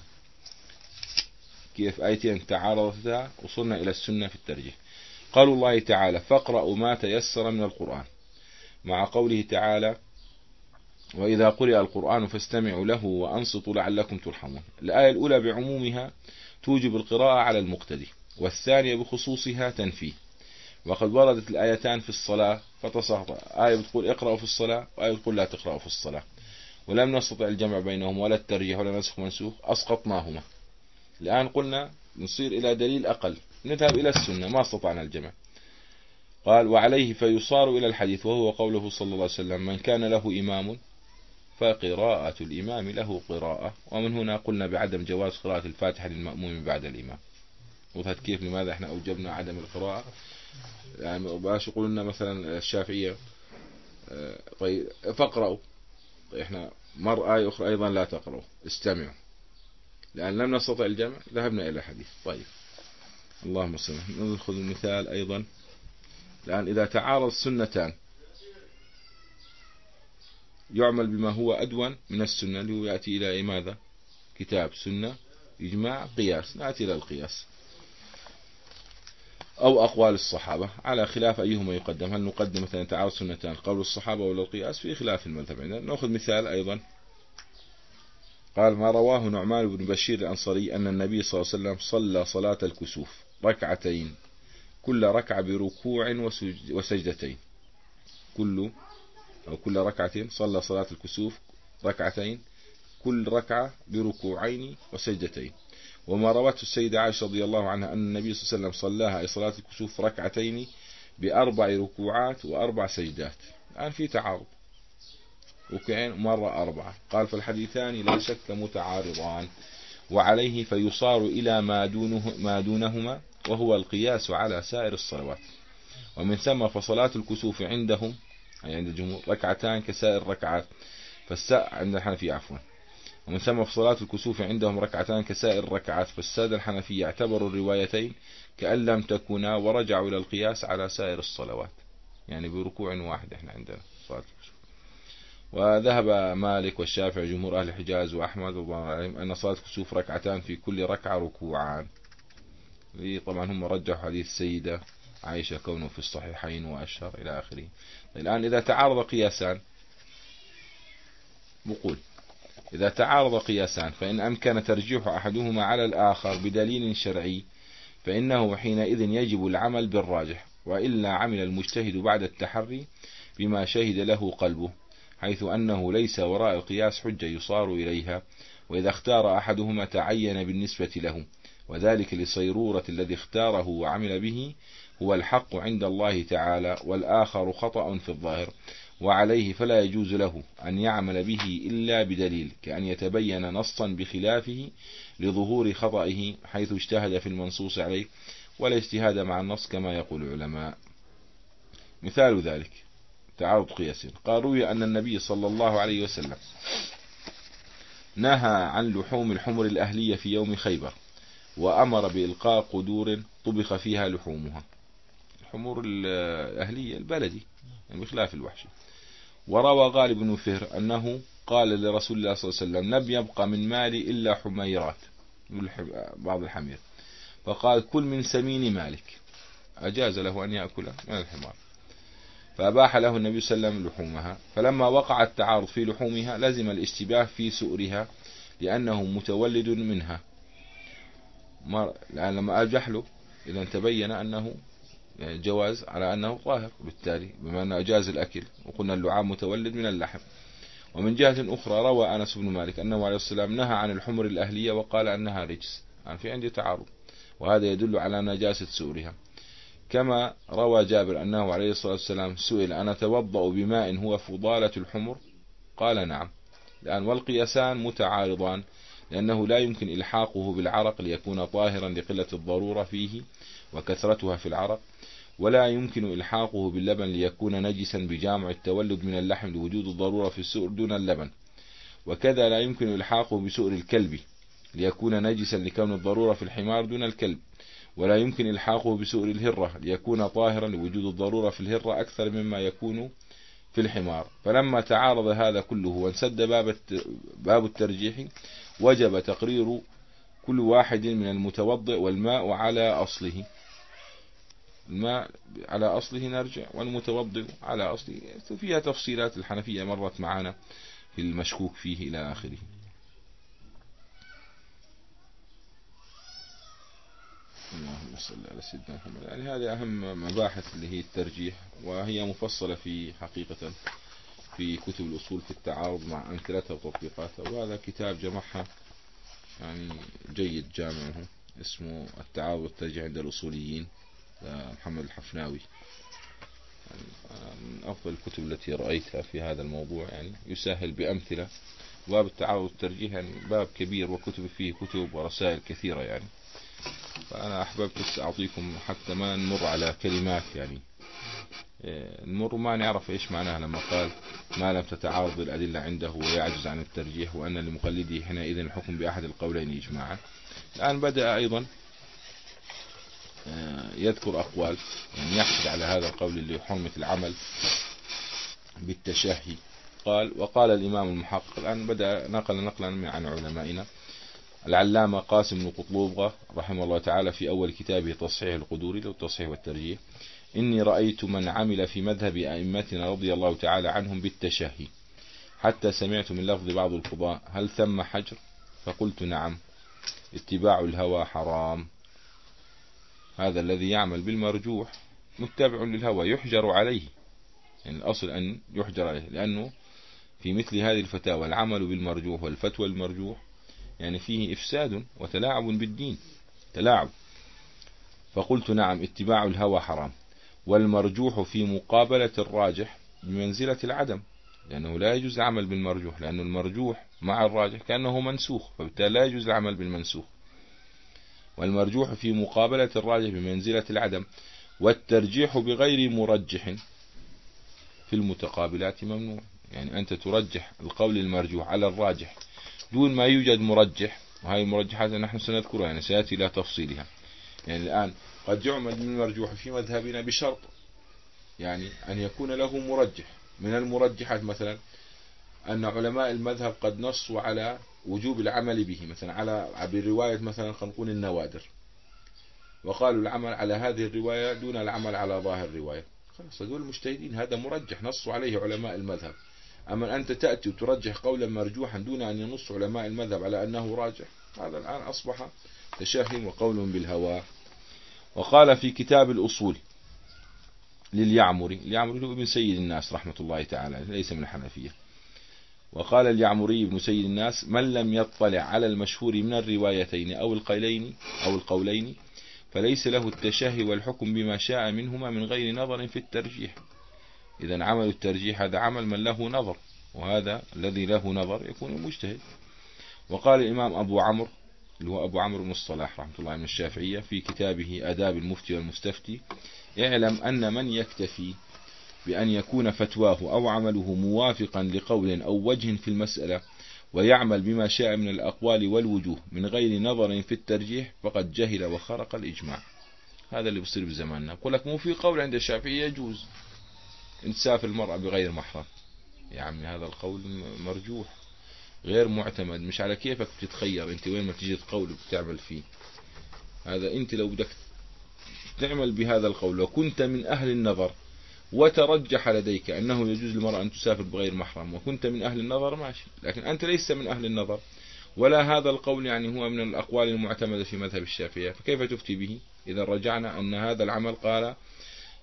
كيف آيتين تعارضتا وصلنا إلى السنة في الترجيح. قالوا الله تعالى فاقرأوا ما تيسر من القرآن، مع قوله تعالى وإذا قرئ القرآن فاستمعوا له وأنصتوا لعلكم ترحمون. الآية الأولى بعمومها توجب القراءة على المقتدي، والثانية بخصوصها تنفيه. وقد وردت الآيتان في الصلاة فتساقط، آية بتقول اقرأوا في الصلاة وآية بتقول لا تقرأوا في الصلاة، ولم نستطع الجمع بينهم ولا الترجيح ولا نسخ منسوخ، أسقطناهما. الآن قلنا نصير إلى دليل أقل، نذهب إلى السنة، ما استطعنا الجمع. قال وعليه فيصار إلى الحديث، وهو قوله صلى الله عليه وسلم من كان له إمام فقراءة الإمام له قراءة. ومن هنا قلنا بعدم جواز قراءة الفاتحة للمأموم بعد الإمام. وهذا كيف لماذا احنا أوجبنا عدم القراءة؟ يعني باش يقولنا مثلا الشافعية طيب فقرأوا، طيب احنا مر آية أخرى أيضا لا تقرأوا استمعوا، لأن لم نستطع الجمع ذهبنا إلى الحديث. طيب اللهم صل. ندخل المثال أيضا الآن. إذا تعارض سنتان يعمل بما هو أدون من السنة، اللي هو يأتي إلى ماذا؟ كتاب سنة إجماع قياس، نأتي إلى القياس أو أقوال الصحابة على خلاف أيهما يقدم. هل نقدم مثلا تعارض سنتان قول الصحابة ولا القياس؟ في خلاف المذهب عندنا. نأخذ مثال أيضا. قال ما رواه نعمان بن بشير الأنصاري أن النبي صلى الله عليه وسلم صلى صلاة الكسوف ركعتين كل ركعة بركوع وسجدتين. كل أو كل ركعتين صلى صلاة الكسوف ركعتين كل ركعة بركوعين وسجدتين. وما روته السيدة عائشة رضي الله عنها أن النبي صلى الله عليه وسلم صلاها أي صلاة الكسوف ركعتين بأربع ركوعات وأربع سجدات. الآن في تعارض، ركوعين مرة أربعة. قال فالحديثان لا شك متعارضان، وعليه فيصار إلى ما دونه ما دونهما، وهو القياس على سائر الصلوات. ومن ثم فصلاة الكسوف عندهم أي عند الجمهور ركعتان كسائر الركعات، فالساء عند الحنفية عفوا. ومن ثم فصلاة الكسوف عندهم ركعتان كسائر الركعات، فالسادة الحنفية اعتبروا الروايتين كأن لم تكونا ورجعوا إلى القياس على سائر الصلوات، يعني بركوع واحد احنا عندنا صلاة الكسوف. وذهب مالك والشافعي جمهور أهل الحجاز وأحمد أن صلاة الكسوف ركعتان في كل ركعة ركوعان. طبعا هم رجحوا حديث السيدة عائشة كونه في الصحيحين وأشهر إلى آخره. الآن إذا تعارض قياسان بقول إذا تعارض قياسان فإن أمكن ترجيح أحدهما على الآخر بدليل شرعي فإنه حينئذ يجب العمل بالراجح، وإلا عمل المجتهد بعد التحري بما شهد له قلبه، حيث أنه ليس وراء القياس حجة يصار إليها. وإذا اختار أحدهما تعين بالنسبة له، وذلك لصيرورة الذي اختاره وعمل به هو الحق عند الله تعالى، والآخر خطأ في الظاهر، وعليه فلا يجوز له أن يعمل به إلا بدليل، كأن يتبين نصا بخلافه لظهور خطئه حيث اجتهد في المنصوص عليه، ولا اجتهاد مع النص كما يقول العلماء. مثال ذلك تعارض قياسين. قال روي أن النبي صلى الله عليه وسلم نهى عن لحوم الحمر الأهلية في يوم خيبر، وأمر بإلقاء قدور طبخ فيها لحومها. الحمور الأهلية البلدي يعني بخلاف الوحشي. وروى غالب بن فهر أنه قال لرسول الله صلى الله عليه وسلم لم يبقى من مالي إلا حميرات بعض الحمير، فقال كل من سمين مالك، أجاز له أن يأكل من الحمار، فأباح له النبي صلى الله عليه وسلم لحومها. فلما وقع التعارض في لحومها لزم الاشتباه في سؤرها لأنه متولد منها، لأن لما أجح له إذا تبين أنه يعني جواز على أنه طاهر، بالتالي بما أنه أجاز الأكل، وقلنا اللعاب متولد من اللحم. ومن جهة أخرى روى أنس بن مالك أنه عليه السلام نهى عن الحمر الأهلية وقال أنها رجس، يعني في عندي تعارض، وهذا يدل على نجاسة سؤرها. كما روى جابر أنه عليه الصلاة والسلام سئل أنا أتوضأ بماء هو فضالة الحمر؟ قال نعم. الآن والقياسان متعارضان، لأنه لا يمكن إلحاقه بالعرق ليكون طاهرا لقلة الضرورة فيه وكثرتها في العرق، ولا يمكن إلحاقه باللبن ليكون نجسا بجامع التولد من اللحم لوجود الضرورة في السؤر دون اللبن، وكذا لا يمكن إلحاقه بسؤر الكلب ليكون نجسا لكون الضرورة في الحمار دون الكلب، ولا يمكن إلحاقه بسؤر الهرة ليكون طاهرا لوجود الضرورة في الهرة أكثر مما يكون في الحمار. فلما تعارض هذا كله وانسد باب باب الترجيح، وجب تقرير كل واحد من المتوضئ والماء على أصله. الماء على أصله نرجع، والمتوضئ على أصله. فيها تفصيلات الحنفية مرت معنا في المشكوك فيه إلى آخره. اللهم صل على سيدنا محمد. يعني هذه أهم مباحث اللي هي الترجيح، وهي مفصلة في حقيقة في كتب الأصول في التعارض مع أمثلتها وتطبيقاتها، وهذا كتاب جمعها يعني جيد جامعه، اسمه التعارض والترجيح عند الأصوليين، محمد الحفناوي. يعني من أفضل الكتب التي رأيتها في هذا الموضوع، يعني يسهل بأمثلة. باب التعارض والترجيح يعني باب كبير، وكتب فيه كتب ورسائل كثيرة يعني. فأنا أحببت أعطيكم حتى ما نمر على كلمات، يعني نمر ما نعرف إيش معناها لما قال ما لم تتعارض الأدلة عنده ويعجز عن الترجيح، وأن لمقلده حينئذ الحكم بأحد القولين إجماعا. الآن بدأ أيضا يذكر أقوال، يعني يحكي على هذا القول اللي حرمة العمل بالتشهي. قال وقال الإمام المحقق، الآن بدأ نقل نقلا عن علمائنا، العلامة قاسم بن قطلوبغة رحمه الله تعالى في أول كتابه تصحيح القدوري له التصحيح والترجيح: إني رأيت من عمل في مذهب أئمتنا رضي الله تعالى عنهم بالتشهي، حتى سمعت من لفظ بعض القضاء هل ثم حجر؟ فقلت نعم، اتباع الهوى حرام. هذا الذي يعمل بالمرجوح متبع للهوى يحجر عليه، يعني الأصل أن يحجر عليه، لأنه في مثل هذه الفتاوى العمل بالمرجوح والفتوى المرجوح يعني فيه إفساد وتلاعب بالدين، تلاعب. فقلت نعم، اتباع الهوى حرام، والمرجوح في مقابلة الراجح بمنزلة العدم، لأنه لا يجوز العمل بالمرجوح، لأن المرجوح مع الراجح كأنه منسوخ، فبالتالي لا يجوز العمل بالمنسوخ. والمرجوح في مقابلة الراجح بمنزلة العدم، والترجيح بغير مرجح في المتقابلات ممنوع. يعني أنت ترجح القول المرجوح على الراجح دون ما يوجد مرجح، وهذه المرجحات نحن سنذكرها يعني سيأتي إلى تفصيلها. يعني الآن قد يعمل بالمرجوح في مذهبنا بشرط يعني أن يكون له مرجح. من المرجحات مثلا أن علماء المذهب قد نصوا على وجوب العمل به، مثلا على برواية مثلا خنقون النوادر، وقالوا العمل على هذه الرواية دون العمل على ظاهر الرواية. خلاص هذول المجتهدين، هذا مرجح نصوا عليه علماء المذهب. أما أنت تأتي وترجح قولا مرجوحا دون أن ينص علماء المذهب على أنه راجح، هذا الآن أصبح تشهي وقول بالهوى. وقال في كتاب الأصول لليعمري، اليعمري هو ابن سيد الناس رحمة الله تعالى، ليس من الحنفية. وقال اليعمري ابن سيد الناس: من لم يطلع على المشهور من الروايتين أو القولين أو القولين فليس له التشهي والحكم بما شاء منهما من غير نظر في الترجيح. إذن عمل الترجيح هذا عمل من له نظر، وهذا الذي له نظر يكون مجتهد. وقال الإمام أبو عمرو اللي هو أبو عمرو بن الصلاح رحمة الله من الشافعية في كتابه آداب المفتي والمستفتي: اعلم أن من يكتفي بأن يكون فتواه أو عمله موافقا لقول أو وجه في المسألة ويعمل بما شاء من الأقوال والوجوه من غير نظر في الترجيح فقد جهل وخرق الإجماع. هذا اللي بيصير بزماننا. يقول لك مو في قول عند الشافعية يجوز أن تسافر المرأة بغير محرم. يا عمي هذا القول مرجوح غير معتمد، مش على كيفك بتتخير انت وين ما تجي تقول بتعمل فيه. هذا انت لو بدك تعمل بهذا القول لو كنت من أهل النظر وترجح لديك أنه يجوز للمرأة أن تسافر بغير محرم وكنت من أهل النظر ماشي، لكن أنت ليس من أهل النظر ولا هذا القول يعني هو من الأقوال المعتمدة في مذهب الشافعية، فكيف تفتي به إذا رجعنا أن هذا العمل قال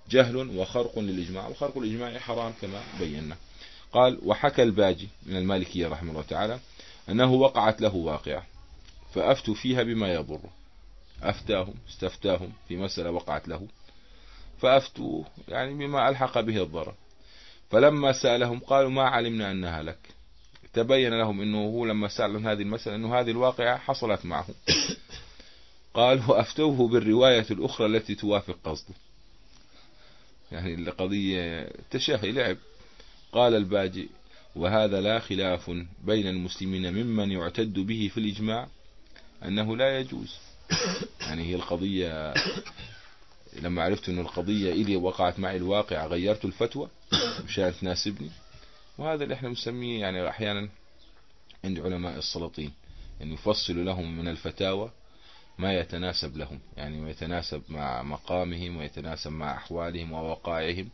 جهل وخرق للإجماع، وخرق الإجماع حرام كما بينا. قال وحكى الباجي من المالكية رحمه الله تعالى أنه وقعت له واقعة فأفتوا فيها بما يضر، أفتاهم استفتاهم في مسألة وقعت له فأفتوا يعني بما ألحق به الضرر، فلما سألهم قالوا ما علمنا أنها لك. تبين لهم أنه هو لما سألهم هذه المسألة أنه هذه الواقعة حصلت معه. قال وأفتوه بالرواية الأخرى التي توافق قصده، يعني القضية تشهي لعب. قال الباجي وهذا لا خلاف بين المسلمين ممن يعتد به في الإجماع أنه لا يجوز. يعني هي القضية لما عرفت أن القضية إلي وقعت معي الواقع غيرت الفتوى مشان تناسبني، وهذا اللي احنا نسميه يعني أحيانا عند علماء السلاطين أن يفصل لهم من الفتاوى ما يتناسب لهم، يعني ما يتناسب مع مقامهم ويتناسب مع أحوالهم ووقائعهم.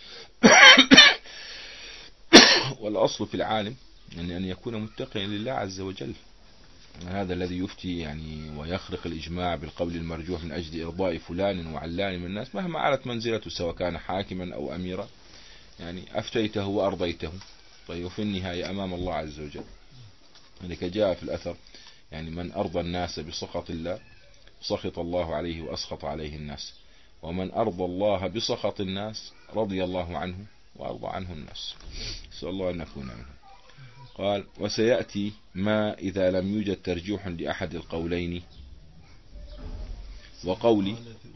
والأصل في العالم يعني أن يكون متقيا لله عز وجل. هذا الذي يفتي يعني ويخرق الإجماع بالقول المرجوح من أجل إرضاء فلان وعلان من الناس مهما علت منزلته سواء كان حاكما أو أميرا، يعني أفتيته وأرضيته، طيب وفي النهاية أمام الله عز وجل. لذلك جاء في الأثر يعني من أرضى الناس بسخط الله سخط الله عليه وأسخط عليه الناس، ومن أرضى الله بسخط الناس رضي الله عنه وأرضى عنه الناس. نسأل الله أن نكون منه. قال وسيأتي ما إذا لم يوجد ترجيح لأحد القولين. وقولي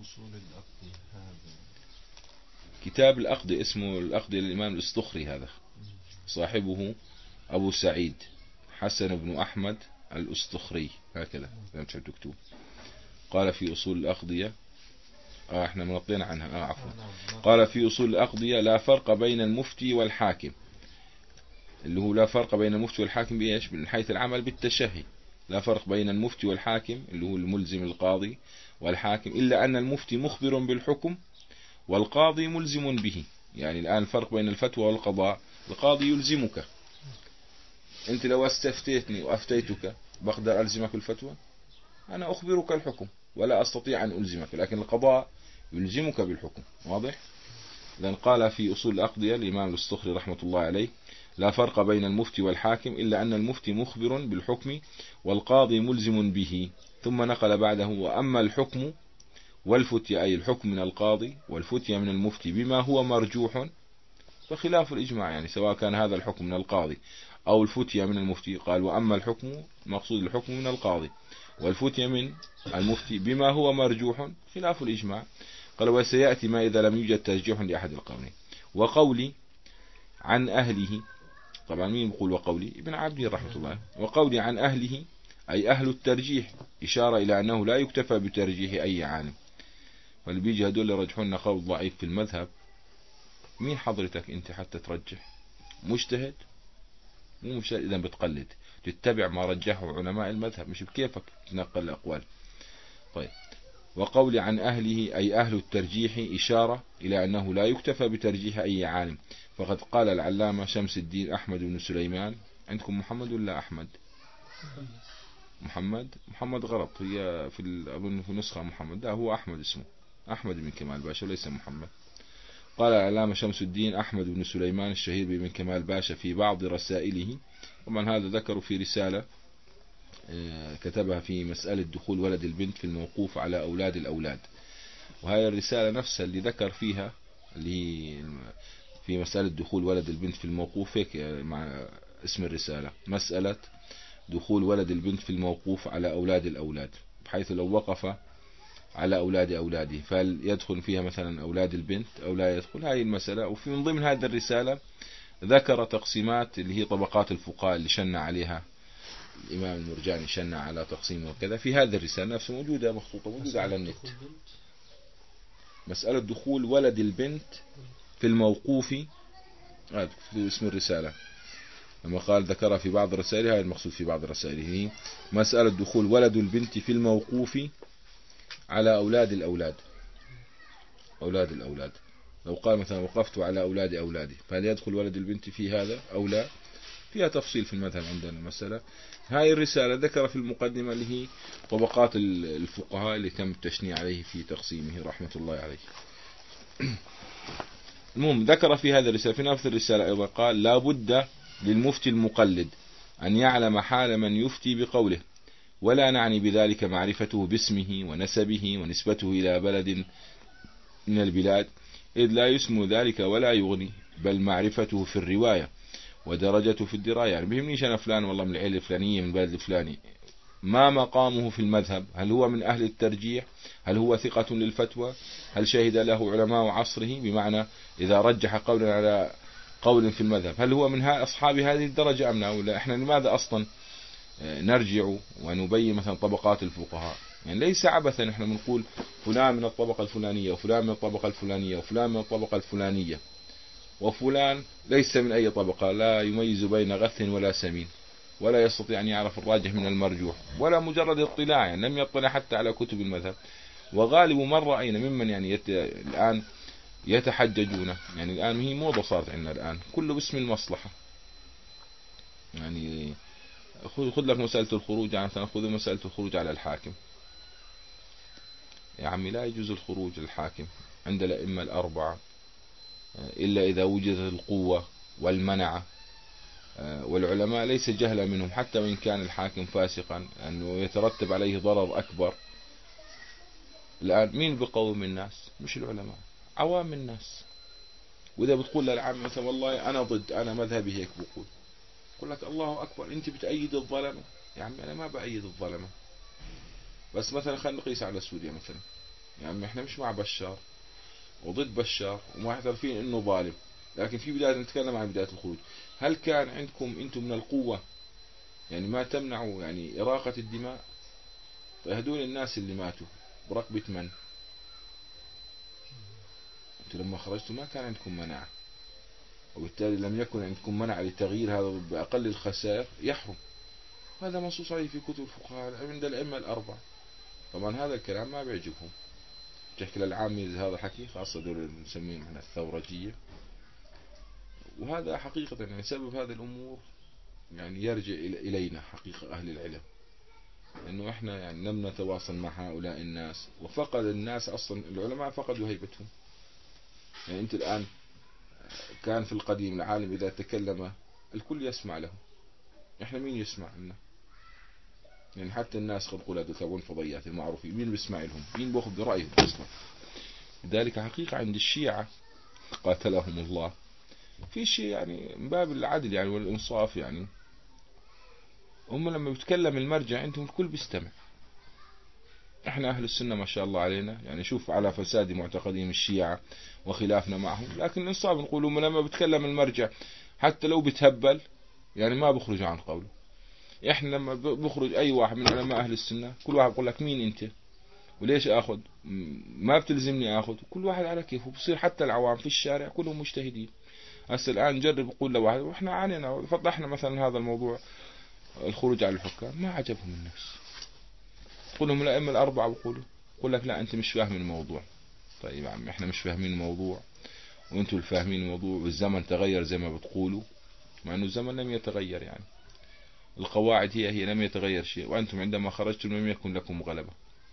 كتاب الأقض اسمه الأقض للإمام الاستخري، هذا صاحبه أبو سعيد حسن بن أحمد الاستخري، هكذا لم تكتب. قال في أصول الأقضية آه احنا منطينا عنها آه عفوا. قال في أصول الأقضية لا فرق بين المفتي والحاكم، اللي هو لا فرق بين المفتي والحاكم بإيش؟ من حيث العمل بالتشهي. لا فرق بين المفتي والحاكم اللي هو الملزم القاضي والحاكم، إلا أن المفتي مخبر بالحكم والقاضي ملزم به. يعني الآن الفرق بين الفتوى والقضاء، القاضي يلزمك، أنت لو استفتيتني وأفتيتك بقدر ألزمك بالفتوى؟ أنا أخبرك الحكم ولا أستطيع أن ألزمك، لكن القضاء يلزمك بالحكم. واضح؟ لأن قال في أصول الأقضية الإمام الاستخري رحمة الله عليه لا فرق بين المفتي والحاكم إلا أن المفتي مخبر بالحكم والقاضي ملزم به. ثم نقل بعده وأما الحكم والفتية، أي الحكم من القاضي والفتية من المفتي بما هو مرجوح فخلاف الإجماع، يعني سواء كان هذا الحكم من القاضي أو الفتية من المفتي. قال وأما الحكم مقصود الحكم من القاضي والفتية من المفتي بما هو مرجوح خلاف الإجماع. قال وسيأتي ما إذا لم يوجد ترجيح لأحد القولين. وقولي عن أهله، طبعا مين يقول وقولي؟ ابن عبدين رحمة الله. وقولي عن أهله أي أهل الترجيح، إشارة إلى أنه لا يكتفى بترجيح أي عالم. واللي بيجي هدول يرجحون قول ضعيف في المذهب، مين حضرتك أنت حتى ترجح؟ مجتهد؟ مو مجتهد إذا بتقلد، تتبع ما رجحه علماء المذهب، مش بكيفك تنقل الأقوال. طيب وقول عن أهله أي أهل الترجيح إشارة إلى أنه لا يكتفى بترجيح أي عالم. فقد قال العلامة شمس الدين أحمد بن سليمان، عندكم محمد ولا أحمد؟ محمد محمد غلط، هي في أظن في نسخة محمد، لا هو أحمد اسمه أحمد بن كمال باشا وليس محمد. قال العلامة شمس الدين أحمد بن سليمان الشهير بن كمال باشا في بعض رسائله، طبعا هذا ذكروا في رسالة كتبها في مسألة دخول ولد البنت في الموقوف على أولاد الأولاد، وهي الرسالة نفسها اللي ذكر فيها اللي في مسألة دخول ولد البنت في الموقوف، هيك مع اسم الرسالة مسألة دخول ولد البنت في الموقوف على أولاد الأولاد، بحيث لو وقف على أولاد أولاده فهل يدخل فيها مثلا أولاد البنت أو لا يدخل، هذه المسألة. وفي من ضمن هذه الرسالة ذكر تقسيمات اللي هي طبقات الفقهاء اللي شن عليها الإمام المرجاني، شن على تقسيمه وكذا. في هذه الرسالة نفسها موجودة مخطوطة موجودة على النت، مسألة دخول ولد البنت في الموقوف، هذا في اسم الرسالة لما قال ذكرها في بعض الرسائل، هذا المقصود في بعض الرسائل هي مسألة دخول ولد البنت في الموقوف على أولاد الأولاد. أولاد الأولاد لو قال مثلا وقفت على أولاد أولادي فهل يدخل ولد البنت في هذا أو لا؟ فيها تفصيل في المذهب عندنا المسألة. هاي الرسالة ذكر في المقدمة اللي هي طبقات الفقهاء اللي تم التشنيع عليه في تقسيمه رحمة الله عليه. المهم ذكر في هذا الرسالة في نفس الرسالة أيضا قال لا بد للمفتي المقلد أن يعلم حال من يفتي بقوله، ولا نعني بذلك معرفته باسمه ونسبه ونسبته إلى بلد من البلاد، إذ لا يسمو ذلك ولا يغني، بل معرفته في الرواية ودرجته في الدراية. يعني بيهمنيش أنا فلان والله من العيلة الفلانية من البلد الفلاني، ما مقامه في المذهب، هل هو من أهل الترجيح، هل هو ثقة للفتوى، هل شهد له علماء عصره، بمعنى إذا رجح قولا على قول في المذهب هل هو من أصحاب هذه الدرجة أم لا. ولا إحنا لماذا أصلا نرجع ونبين مثلا طبقات الفقهاء؟ يعني ليس عبثا إحنا بنقول فلان من الطبقة الفلانية وفلان من الطبقة الفلانية وفلان من الطبقة الفلانية، وفلان ليس من أي طبقة، لا يميز بين غث ولا سمين، ولا يستطيع أن يعرف الراجح من المرجوح، ولا مجرد اطلاع، يعني لم يطلع حتى على كتب المذهب. وغالب من رأينا ممن يعني يت... الآن يتحججون، يعني الآن هي موضة صارت عندنا الآن كله باسم المصلحة. يعني خذ خذ لك مسألة الخروج، يعني خذ مسألة الخروج على الحاكم. يا عمي لا يجوز الخروج للحاكم عند الأئمة الأربعة إلا إذا وجدت القوة والمنعة، والعلماء ليس جهلا منهم حتى وإن كان الحاكم فاسقا أنه يترتب عليه ضرر أكبر. الآن مين بقوم الناس؟ مش العلماء، عوام الناس. وإذا بتقول للعام مثلا والله أنا ضد، أنا مذهبي هيك بقول، يقول لك الله أكبر أنت بتأيد الظلمة. يا عمي أنا ما بأيد الظلمة، بس مثلا خلينا نقيس على سوريا مثلا. يا عمي إحنا مش مع بشار وضد بشار ومعترفين إنه ظالم، لكن في بداية نتكلم عن بداية الخروج. هل كان عندكم أنتم من القوة يعني ما تمنعوا يعني إراقة الدماء؟ فهدول الناس اللي ماتوا برقبة من؟ أنتم لما خرجتوا ما كان عندكم منع، وبالتالي لم يكن عندكم منع لتغيير هذا بأقل الخسائر، يحرم. هذا منصوص عليه في كتب الفقهاء عند الأئمة الأربعة. طبعا هذا الكلام ما بيعجبهم، تحكي للعامي هذا حكي، خاصة دول المسمين من الثورجية. وهذا حقيقة يعني سبب هذه الأمور يعني يرجع إلينا حقيقة أهل العلم، لأنه إحنا يعني لم نتواصل مع هؤلاء الناس، وفقد الناس أصلا العلماء فقدوا هيبتهم. يعني أنت الآن كان في القديم العالم إذا تكلم الكل يسمع له، إحنا مين يسمع لنا؟ يعني حتى الناس خلقوا لا تابعون فضيات المعروفين، مين بيسمع لهم؟ مين بأخذ برأيهم أصلا؟ لذلك حقيقة عند الشيعة قاتلهم الله في شيء يعني من باب العدل يعني والإنصاف، يعني هم لما بيتكلم المرجع عندهم الكل بيستمع. احنا اهل السنة ما شاء الله علينا يعني شوف على فساد معتقدين الشيعة وخلافنا معهم، لكن الانصاف نقول لما بيتكلم المرجع حتى لو بتهبل يعني ما بخرج عن قوله. احنا لما بخرج اي واحد من علماء اهل السنة كل واحد يقول لك مين انت وليش اخذ، ما بتلزمني اخذ، كل واحد على كيفه. بصير حتى العوام في الشارع كلهم مجتهدين. هسه الان جرب يقول لواحد، واحنا عانينا فضحنا مثلا هذا الموضوع الخروج على الحكام ما عجبهم الناس، قل لهم الأئمة الأربعة بقولوا، يقول لك لا أنت مش فاهم الموضوع. طيب يا عم إحنا مش فاهمين الموضوع وأنتوا اللي فاهمين الموضوع، والزمن تغير زي ما بتقولوا، مع أنه الزمن لم يتغير، يعني القواعد هي هي لم يتغير شيء، وأنتم عندما خرجتم لم يكن لكم غلبة.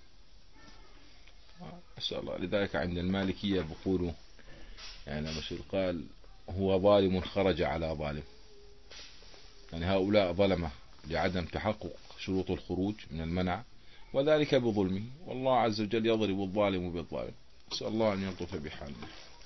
أسأل الله. لذلك عند المالكية بقولوا يعني بشير قال هو ظالم خرج على ظالم، يعني هؤلاء ظلمة لعدم تحقق شروط الخروج من المنع وذلك بظلمه، والله عز وجل يضرب الظالم بالظالم. نسأل الله أن يلطف بحالنا.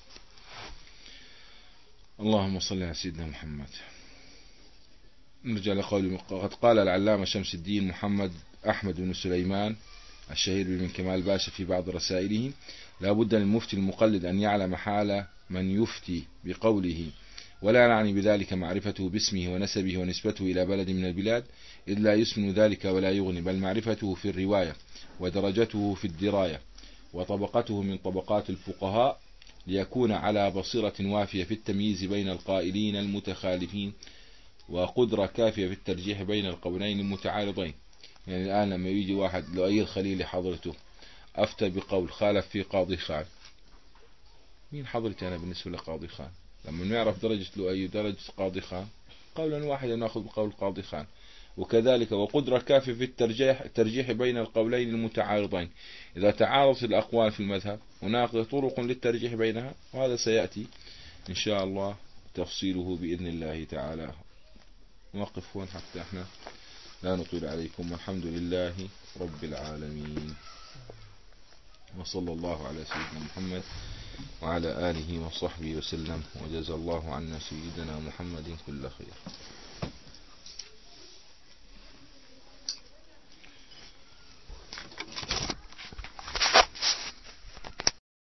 اللهم صل على سيدنا محمد. نرجع لقول قد قال العلامة شمس الدين محمد أحمد بن سليمان الشهير بن كمال باشا في بعض رسائله لا بد للمفتي المقلد أن يعلم حال من يفتي بقوله، ولا نعني بذلك معرفته باسمه ونسبه ونسبته إلى بلد من البلاد، إذ لا يسمن ذلك ولا يغني، بل معرفته في الرواية ودرجته في الدراية وطبقته من طبقات الفقهاء، ليكون على بصيرة وافية في التمييز بين القائلين المتخالفين، وقدرة كافية في الترجيح بين القولين المتعارضين. يعني الآن لما يجي واحد لؤي الخليلي حضرته أفتى بقول خالف في قاضي خان، مين حضرتي أنا بالنسبة لقاضي خان؟ لما نعرف درجة لؤي ودرجة قاضي خان قولا واحدا نأخذ بقول قاضي خان. وكذلك وقدرة كافية في الترجيح الترجيح بين القولين المتعارضين. إذا تعارضت الأقوال في المذهب هناك طرق للترجيح بينها، وهذا سيأتي إن شاء الله تفصيله بإذن الله تعالى. نوقف هون حتى احنا لا نطيل عليكم، والحمد لله رب العالمين، وصلى الله على سيدنا محمد وعلى آله وصحبه وسلم، وجزى الله عنا سيدنا محمد كل خير.